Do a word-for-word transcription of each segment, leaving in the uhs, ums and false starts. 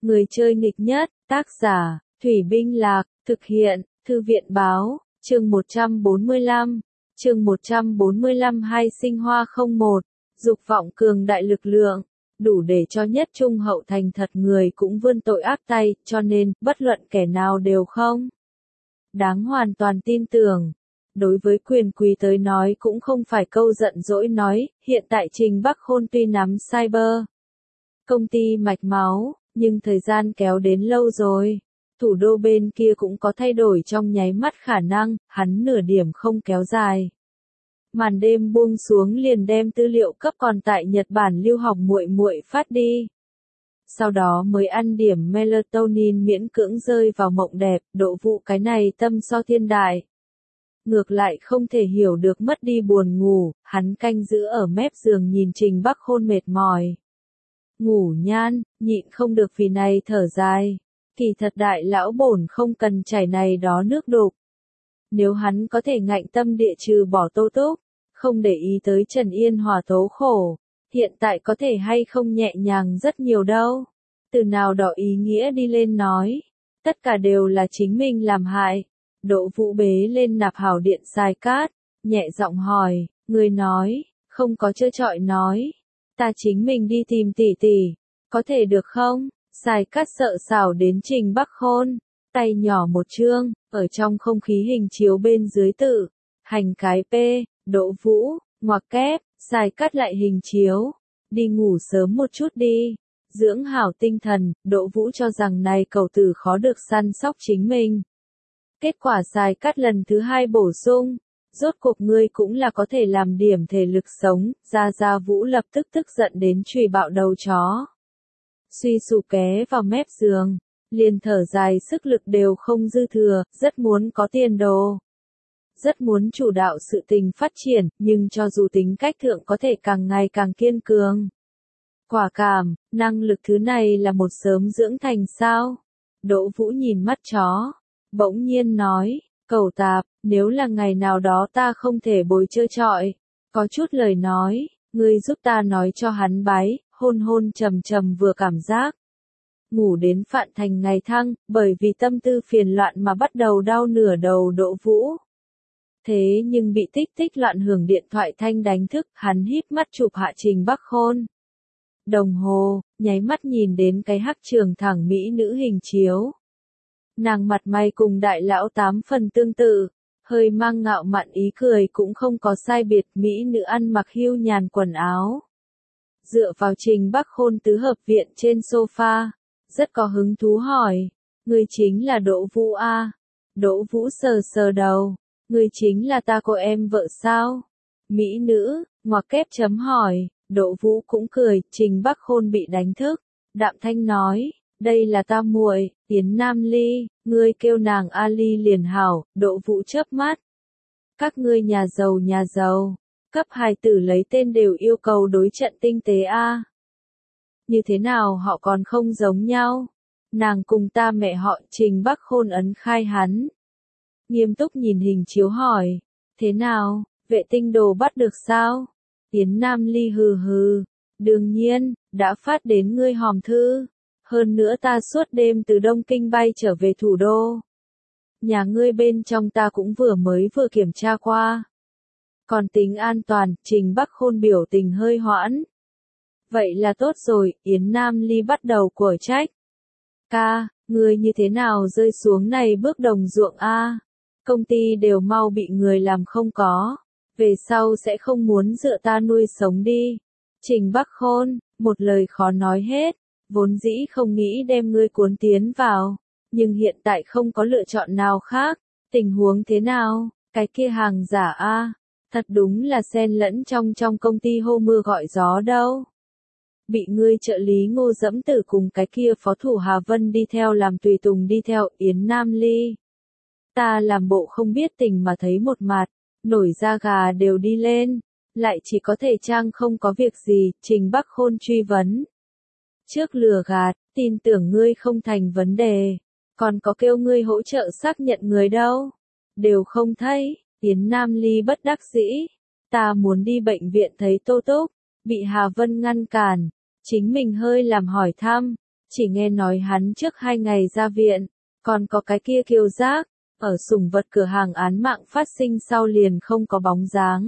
Người chơi nghịch nhất, tác giả, Thủy Binh Lạc, thực hiện, Thư viện báo, chương một trăm bốn mươi lăm, chương một trăm bốn mươi lăm hai sinh hoa không một, dục vọng cường đại lực lượng, đủ để cho nhất trung hậu thành thật người cũng vươn tội ác tay, cho nên, bất luận kẻ nào đều không đáng hoàn toàn tin tưởng. Đối với quyền quý tới nói cũng không phải câu giận dỗi nói, hiện tại Trình Bắc Khôn tuy nắm cyber công ty mạch máu, nhưng thời gian kéo đến lâu rồi. Thủ đô bên kia cũng có thay đổi trong nháy mắt khả năng, hắn nửa điểm không kéo dài. Màn đêm buông xuống liền đem tư liệu cấp còn tại Nhật Bản lưu học muội muội phát đi. Sau đó mới ăn điểm melatonin miễn cưỡng rơi vào mộng đẹp, Đỗ Vũ cái này tâm so thiên đại. Ngược lại không thể hiểu được mất đi buồn ngủ, hắn canh giữ ở mép giường nhìn Trình Bắc Khôn mệt mỏi. Ngủ nhan, nhịn không được vì này thở dài. Kỳ thật đại lão bổn không cần chảy này đó nước đục. Nếu hắn có thể ngạnh tâm địa trừ bỏ Tô Túc, không để ý tới Trần Yên Hòa tố khổ, hiện tại có thể hay không nhẹ nhàng rất nhiều đâu. Từ nào đó ý nghĩa đi lên nói, tất cả đều là chính mình làm hại. Đỗ Vũ bế lên nạp hảo điện xài cát, nhẹ giọng hỏi, người nói, không có trơ trọi nói, ta chính mình đi tìm tỷ tỷ, có thể được không? Xài cát sợ xảo đến Trình Bắc Khôn, tay nhỏ một chương, ở trong không khí hình chiếu bên dưới tự, hành cái P, Đỗ Vũ, ngoặc kép, xài cát lại hình chiếu, đi ngủ sớm một chút đi, dưỡng hảo tinh thần, Đỗ Vũ cho rằng này cầu tử khó được săn sóc chính mình. Kết quả xài cát lần thứ hai bổ sung, rốt cuộc ngươi cũng là có thể làm điểm thể lực sống, Gia Gia Vũ lập tức tức giận đến chùy bạo đầu chó. Suy sụp ké vào mép giường, liền thở dài sức lực đều không dư thừa, rất muốn có tiền đồ. Rất muốn chủ đạo sự tình phát triển, nhưng cho dù tính cách thượng có thể càng ngày càng kiên cường. Quả cảm, năng lực thứ này là một sớm dưỡng thành sao? Đỗ Vũ nhìn mắt chó, bỗng nhiên nói, cẩu tạp, nếu là ngày nào đó ta không thể bồi chơi trọi, có chút lời nói, ngươi giúp ta nói cho hắn bái, hôn hôn trầm trầm vừa cảm giác. Ngủ đến Phạn Thành ngày thăng, bởi vì tâm tư phiền loạn mà bắt đầu đau nửa đầu Đỗ Vũ. Thế nhưng bị tích tích loạn hưởng điện thoại thanh đánh thức, hắn híp mắt chụp hạ Trình Bắc Khôn. Đồng hồ, nháy mắt nhìn đến cái hắc trường thẳng mỹ nữ hình chiếu. Nàng mặt mày cùng đại lão tám phần tương tự, hơi mang ngạo mạn ý cười cũng không có sai biệt, mỹ nữ ăn mặc hưu nhàn quần áo. Dựa vào Trình Bắc Khôn tứ hợp viện trên sofa, rất có hứng thú hỏi, người chính là Đỗ Vũ a? Đỗ Vũ sờ sờ đầu, người chính là ta cô em vợ sao? Mỹ nữ, ngoặc kép chấm hỏi, Đỗ Vũ cũng cười, Trình Bắc Khôn bị đánh thức, đạm thanh nói, đây là ta muội, Yến Nam Ly, ngươi kêu nàng Ali liền hảo, Đỗ Vũ chớp mắt. Các ngươi nhà giàu nhà giàu, cấp hài tử lấy tên đều yêu cầu đối trận tinh tế a. Như thế nào họ còn không giống nhau? Nàng cùng ta mẹ họ Trình Bắc Khôn ấn khai hắn. Nghiêm túc nhìn hình chiếu hỏi, thế nào, vệ tinh đồ bắt được sao? Yến Nam Ly hừ hừ, đương nhiên, đã phát đến ngươi hòm thư. Hơn nữa ta suốt đêm từ Đông Kinh bay trở về thủ đô. Nhà ngươi bên trong ta cũng vừa mới vừa kiểm tra qua. Còn tính an toàn, Trình Bắc Khôn biểu tình hơi hoãn. Vậy là tốt rồi, Yến Nam Ly bắt đầu của trách. Ca, ngươi như thế nào rơi xuống này bước đồng ruộng a? Công ty đều mau bị người làm không có. Về sau sẽ không muốn dựa ta nuôi sống đi. Trình Bắc Khôn, một lời khó nói hết. Vốn dĩ không nghĩ đem ngươi cuốn tiến vào, nhưng hiện tại không có lựa chọn nào khác, tình huống thế nào, cái kia hàng giả a, thật đúng là xen lẫn trong trong công ty hô mưa gọi gió đâu. Bị ngươi trợ lý Ngô Dẫm Tử cùng cái kia phó thủ Hà Vân đi theo làm tùy tùng đi theo Yến Nam Ly. Ta làm bộ không biết tình mà thấy một mặt, nổi da gà đều đi lên, lại chỉ có thể trang không có việc gì, Trình Bắc Khôn truy vấn. Trước lừa gạt, tin tưởng ngươi không thành vấn đề, còn có kêu ngươi hỗ trợ xác nhận người đâu, đều không thấy. Yến Nam Ly bất đắc dĩ, ta muốn đi bệnh viện thấy Tô Túc, bị Hà Vân ngăn cản, chính mình hơi làm hỏi thăm, Chỉ nghe nói hắn trước hai ngày ra viện, còn có cái kia Kiều Giác, ở sủng vật cửa hàng án mạng phát sinh sau liền không có bóng dáng.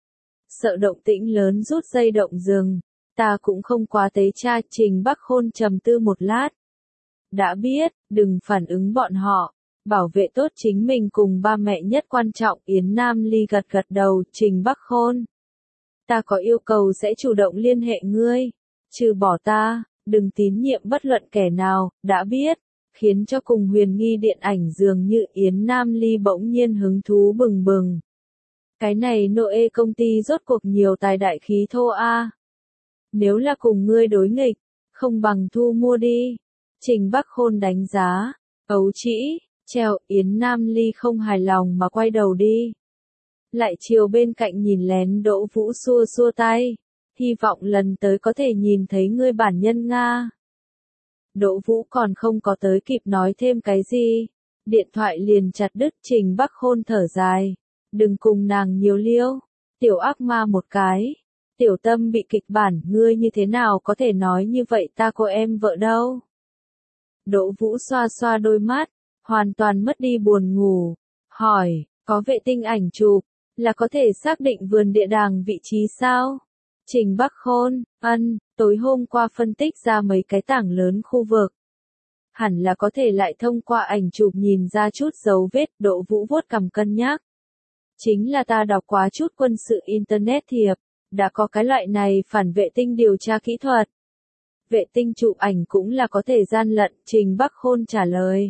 Sợ động tĩnh lớn rút dây động rừng, ta cũng không quá tế tra. Trình Bắc Khôn trầm tư một lát. Đã biết, đừng phản ứng bọn họ, bảo vệ tốt chính mình cùng ba mẹ nhất quan trọng. Yến Nam Ly gật gật đầu. Trình Bắc Khôn, ta có yêu cầu sẽ chủ động liên hệ ngươi, trừ bỏ ta, đừng tín nhiệm bất luận kẻ nào. Đã biết. Khiến cho cùng huyền nghi điện ảnh dường như Yến Nam Ly bỗng nhiên hứng thú bừng bừng. Cái này Noe công ty rốt cuộc nhiều tài đại khí thô a. Nếu là cùng ngươi đối nghịch, không bằng thu mua đi. Trình Bắc Khôn đánh giá, ấu trĩ, treo. Yến Nam Ly không hài lòng mà quay đầu đi. Lại chiều bên cạnh nhìn lén Đỗ Vũ xua xua tay. Hy vọng lần tới có thể nhìn thấy ngươi bản nhân Nga. Đỗ Vũ còn không có tới kịp nói thêm cái gì. Điện thoại liền chặt đứt. Trình Bắc Khôn thở dài. Đừng cùng nàng nhiều liêu. Tiểu ác ma một cái. Tiểu Tâm bị kịch bản, ngươi như thế nào có thể nói như vậy, ta cô em vợ đâu. Đỗ Vũ xoa xoa đôi mắt, hoàn toàn mất đi buồn ngủ. Hỏi, có vệ tinh ảnh chụp, là có thể xác định vườn địa đàng vị trí sao? Trình Bắc Khôn, ân, tối hôm qua phân tích ra mấy cái tảng lớn khu vực. Hẳn là có thể lại thông qua ảnh chụp nhìn ra chút dấu vết. Đỗ Vũ vuốt cằm cân nhắc. Chính là ta đọc quá chút quân sự Internet thiệp, đã có cái loại này phản vệ tinh điều tra kỹ thuật. Vệ tinh chụp ảnh cũng là có thể gian lận. Trình Bắc Khôn trả lời.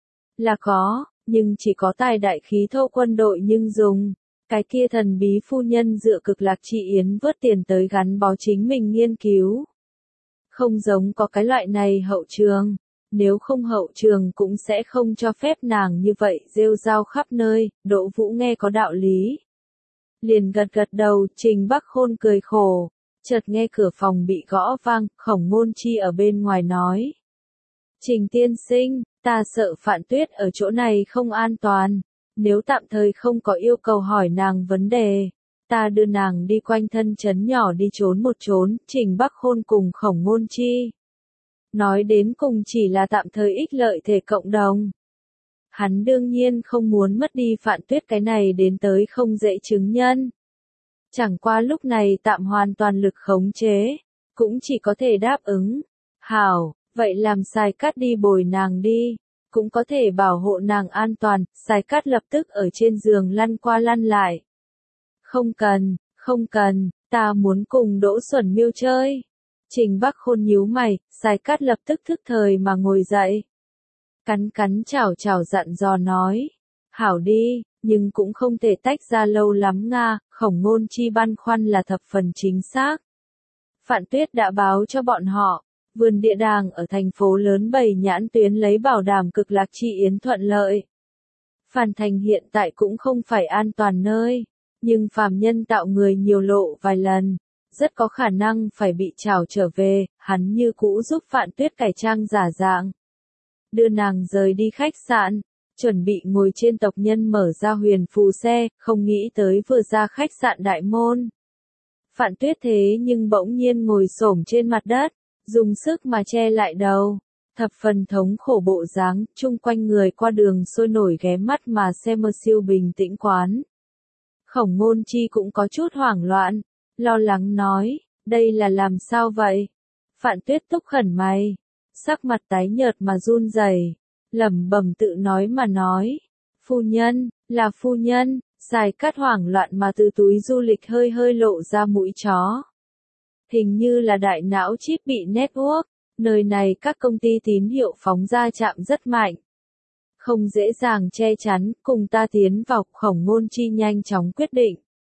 Là có, nhưng chỉ có tài đại khí thô quân đội nhưng dùng. Cái kia thần bí phu nhân dựa Cực Lạc Chi Yến vớt tiền tới gắn bó chính mình nghiên cứu. Không giống có cái loại này hậu trường. Nếu không hậu trường cũng sẽ không cho phép nàng như vậy rêu rao khắp nơi. Đỗ Vũ nghe có đạo lý. Liền gật gật đầu. Trình Bắc Khôn cười khổ. Chợt nghe cửa phòng bị gõ vang. Khổng Ngôn Chi ở bên ngoài nói. Trình tiên sinh, ta sợ Phạn Tuyết ở chỗ này không an toàn. Nếu tạm thời không có yêu cầu hỏi nàng vấn đề, ta đưa nàng đi quanh thân trấn nhỏ đi trốn một trốn. Trình Bắc Khôn cùng Khổng Ngôn Chi nói đến cùng chỉ là tạm thời ích lợi thể cộng đồng. Hắn đương nhiên không muốn mất đi Phạn Tuyết cái này đến tới không dễ chứng nhân. Chẳng qua lúc này tạm hoàn toàn lực khống chế, cũng chỉ có thể đáp ứng. Hảo, vậy làm Sai Cát đi bồi nàng đi, cũng có thể bảo hộ nàng an toàn. Sai Cát lập tức ở trên giường lăn qua lăn lại. Không cần, không cần, ta muốn cùng Đỗ Xuẩn Miêu chơi. Trình Bắc Khôn nhíu mày. Sai Cát lập tức thức thời mà ngồi dậy. Cắn cắn chảo chảo dặn dò nói. Hảo đi, nhưng cũng không thể tách ra lâu lắm Nga. Khổng Ngôn Chi băn khoăn là thập phần chính xác. Phạn Tuyết đã báo cho bọn họ, vườn địa đàng ở thành phố lớn Bầy Nhãn Tuyến lấy bảo đảm Cực Lạc Chi Yến thuận lợi. Phàn Thành hiện tại cũng không phải an toàn nơi, nhưng phàm nhân tạo người nhiều lộ vài lần, rất có khả năng phải bị trảo trở về. Hắn như cũ giúp Phạn Tuyết cải trang giả dạng, đưa nàng rời đi khách sạn, chuẩn bị ngồi trên tộc nhân mở ra huyền phù xe. Không nghĩ tới vừa ra khách sạn đại môn, Phạn Tuyết thế nhưng bỗng nhiên ngồi xổm trên mặt đất, dùng sức mà che lại đầu, thập phần thống khổ bộ dáng. Chung quanh người qua đường sôi nổi ghé mắt mà xem mơ siêu bình tĩnh quán. Khổng Ngôn Chi cũng có chút hoảng loạn, lo lắng nói, đây là làm sao vậy? Phạn Tuyết túc khẩn mày, sắc mặt tái nhợt mà run rẩy, lẩm bẩm tự nói mà nói, phu nhân, là phu nhân. Sai Cát hoảng loạn mà từ túi du lịch hơi hơi lộ ra mũi chó. Hình như là đại não chip bị network, nơi này các công ty tín hiệu phóng ra chạm rất mạnh. Không dễ dàng che chắn. Cùng ta tiến vào. Khổng Ngôn Chi nhanh chóng quyết định.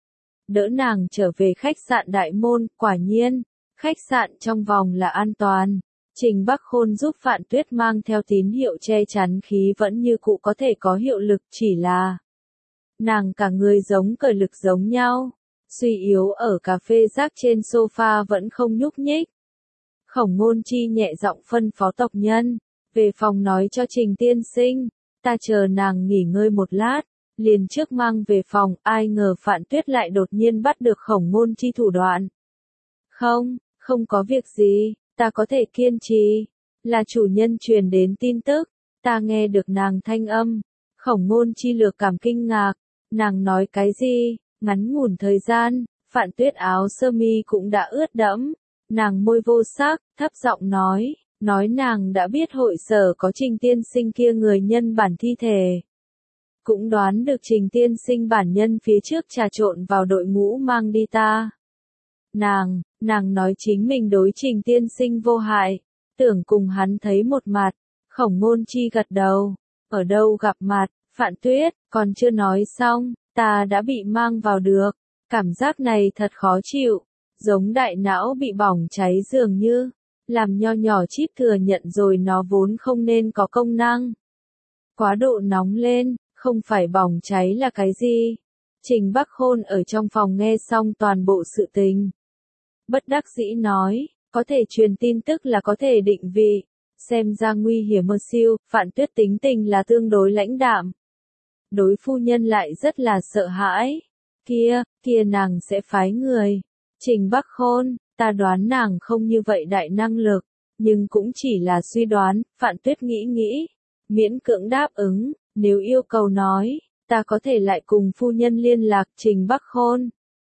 Đỡ nàng trở về khách sạn đại môn. Quả nhiên, khách sạn trong vòng là an toàn. Trình Bắc Khôn giúp Phạn Tuyết mang theo tín hiệu che chắn khí vẫn như cũ có thể có hiệu lực, chỉ là nàng cả người giống cởi lực giống nhau, suy yếu ở cà phê rác trên sofa vẫn không nhúc nhích. Khổng Ngôn Chi nhẹ giọng phân phó tộc nhân, về phòng nói cho Trình tiên sinh, ta chờ nàng nghỉ ngơi một lát, liền trước mang về phòng. Ai ngờ Phạn Tuyết lại đột nhiên bắt được Khổng Ngôn Chi thủ đoạn. Không, không có việc gì, ta có thể kiên trì. Là chủ nhân truyền đến tin tức, ta nghe được nàng thanh âm. Khổng Ngôn Chi lược cảm kinh ngạc, nàng nói cái gì? Ngắn ngủn thời gian, Phạn Tuyết áo sơ mi cũng đã ướt đẫm, nàng môi vô sắc, thấp giọng nói, nói nàng đã biết hội sở có Trình tiên sinh kia người nhân bản thi thể. Cũng đoán được Trình tiên sinh bản nhân phía trước trà trộn vào đội ngũ mang đi ta. Nàng, nàng nói chính mình đối Trình tiên sinh vô hại, tưởng cùng hắn thấy một mặt. Khổng Ngôn Chi gật đầu, ở đâu gặp mặt? Phạn Tuyết, còn chưa nói xong, ta đã bị mang vào được. Cảm giác này thật khó chịu, giống đại não bị bỏng cháy dường như, làm nho nhỏ chip thừa nhận rồi nó vốn không nên có công năng. Quá độ nóng lên, không phải bỏng cháy là cái gì? Trình Bắc Khôn ở trong phòng nghe xong toàn bộ sự tình. Bất đắc dĩ nói, có thể truyền tin tức là có thể định vị, xem ra nguy hiểm mơ siêu, Phạn Tuyết tính tình là tương đối lãnh đạm. Đối phu nhân lại rất là sợ hãi. Kia, kia nàng sẽ phái người. Trình Bắc Khôn, ta đoán nàng không như vậy đại năng lực, nhưng cũng chỉ là suy đoán. Phạn Tuyết nghĩ nghĩ, miễn cưỡng đáp ứng, nếu yêu cầu nói, ta có thể lại cùng phu nhân liên lạc. Trình Bắc Khôn,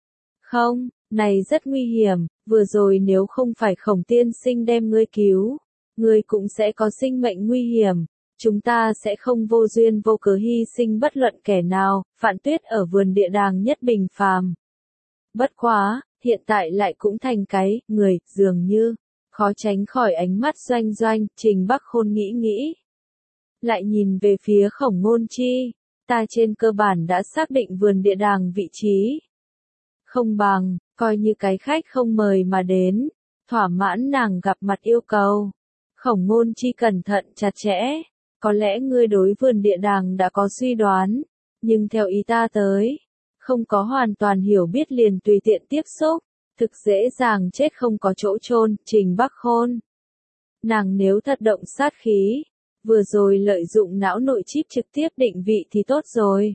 không, này rất nguy hiểm, vừa rồi nếu không phải Khổng tiên sinh đem ngươi cứu, ngươi cũng sẽ có sinh mệnh nguy hiểm. Chúng ta sẽ không vô duyên vô cớ hy sinh bất luận kẻ nào. Phạn Tuyết ở vườn địa đàng nhất bình phàm. Bất quá, hiện tại lại cũng thành cái, người, dường như, khó tránh khỏi ánh mắt doanh doanh. Trình Bắc Khôn nghĩ nghĩ, lại nhìn về phía Khổng Ngôn Chi, ta trên cơ bản đã xác định vườn địa đàng vị trí. Không bằng, coi như cái khách không mời mà đến, thỏa mãn nàng gặp mặt yêu cầu. Khổng Ngôn Chi cẩn thận chặt chẽ. Có lẽ ngươi đối vườn địa đàng đã có suy đoán, nhưng theo ý ta tới, không có hoàn toàn hiểu biết liền tùy tiện tiếp xúc, thực dễ dàng chết không có chỗ chôn. Trình Bắc Khôn, nàng nếu thật động sát khí, vừa rồi lợi dụng não nội chip trực tiếp định vị thì tốt rồi.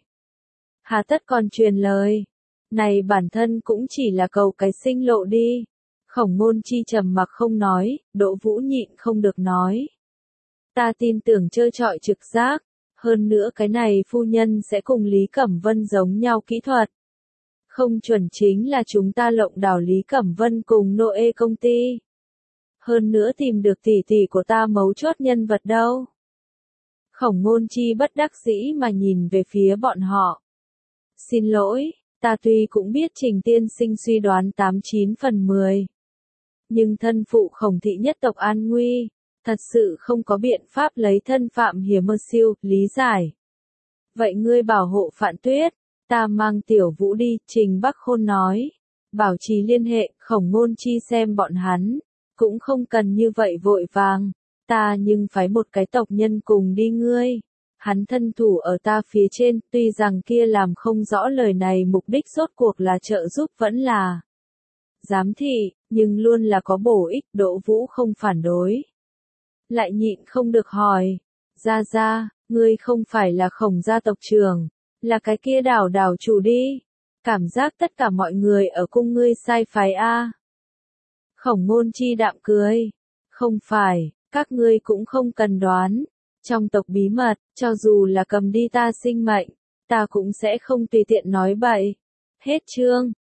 Hà tất còn truyền lời, này bản thân cũng chỉ là cầu cái sinh lộ đi. Khổng Ngôn Chi trầm mặc không nói, Đỗ Vũ nhịn không được nói. Ta tin tưởng trơ trọi trực giác, hơn nữa cái này phu nhân sẽ cùng Lý Cẩm Vân giống nhau kỹ thuật. Không chuẩn chính là chúng ta lộng đảo Lý Cẩm Vân cùng Noe công ty. Hơn nữa tìm được tỷ tỷ của ta mấu chốt nhân vật đâu. Khổng Ngôn Chi bất đắc dĩ mà nhìn về phía bọn họ. Xin lỗi, ta tuy cũng biết Trình tiên sinh suy đoán tám chín phần mười. Nhưng thân phụ Khổng thị nhất tộc an nguy. Thật sự không có biện pháp lấy thân phạm hiểm mơ siêu, lý giải. Vậy ngươi bảo hộ Phạn Tuyết, ta mang Tiểu Vũ đi. Trình Bắc Khôn nói. Bảo trì liên hệ. Khổng Ngôn Chi xem bọn hắn, cũng không cần như vậy vội vàng. Ta nhưng phái một cái tộc nhân cùng đi ngươi. Hắn thân thủ ở ta phía trên, tuy rằng kia làm không rõ lời này mục đích rốt cuộc là trợ giúp vẫn là giám thị, nhưng luôn là có bổ ích. Đỗ Vũ không phản đối. Lại nhịn không được hỏi, gia gia, ngươi không phải là Khổng gia tộc trưởng, là cái kia đảo đảo chủ đi. Cảm giác tất cả mọi người ở cung ngươi sai phái a. Khổng Ngôn Chi đạm cười, không phải, các ngươi cũng không cần đoán. Trong tộc bí mật, cho dù là cầm đi ta sinh mệnh, ta cũng sẽ không tùy tiện nói bậy. Hết chương.